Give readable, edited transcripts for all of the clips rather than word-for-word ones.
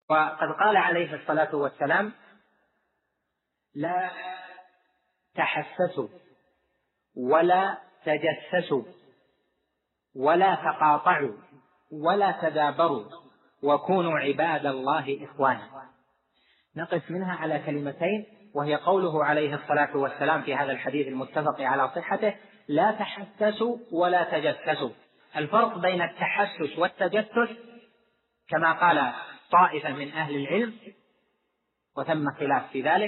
وقد قال عليه الصلاة والسلام: لا تحسسوا ولا تجسسوا ولا تقاطعوا ولا تدابروا وكونوا عباد الله إخوانا. نقف منها على كلمتين، وهي قوله عليه الصلاة والسلام في هذا الحديث المتفق على صحته: لا تحسسوا ولا تجسسوا. الفرق بين التحسس والتجسس كما قال طائفة من أهل العلم، وثم خلاف في ذلك،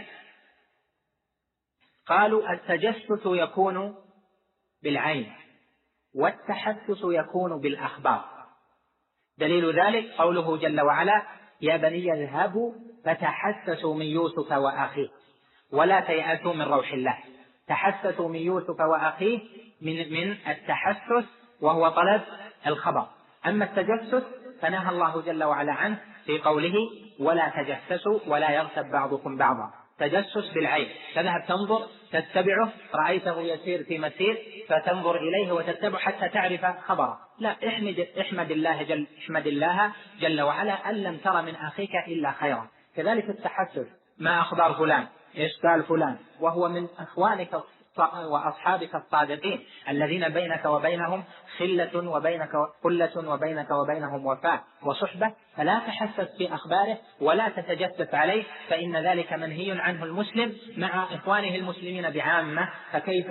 قالوا التجسس يكون بالعين والتحسس يكون بالأخبار. دليل ذلك قوله جل وعلا: يا بني اذهبوا فتحسسوا من يوسف وأخيه ولا تيأسوا من روح الله. تحسسوا من يوسف وأخيه من التحسس وهو طلب الخبر. أما التجسس فنهى الله جل وعلا عنه في قوله: ولا تجسسوا ولا يغتب بعضكم بعضا. تجسس بالعين، تذهب تنظر تتبعه، رأيته يسير في مسير فتنظر إليه وتتبع حتى تعرف خبره. لا، احمد الله جل وعلا أن لم تر من أخيك إلا خيرا. كذلك التحسس: ما أخبار فلان، إيش قال فلان، وهو من أخوانك وأصحابك الصادقين الذين بينك وبينهم خلة وبينك وبينهم وفاء وصحبة. فلا تحسس في أخباره ولا تتجسس عليه، فإن ذلك منهي عنه المسلم مع إخوانه المسلمين بعامة، فكيف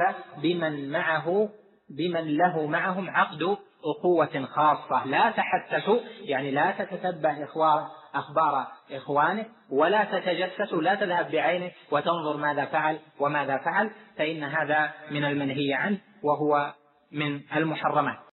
بمن له معهم عقد أخوة خاصة. لا تحسسوا يعني لا تتتبع أخبار إخوانه، ولا تتجسسوا، لا تذهب بعينه وتنظر ماذا فعل وماذا فعل، فإن هذا من المنهي عنه وهو من المحرمات.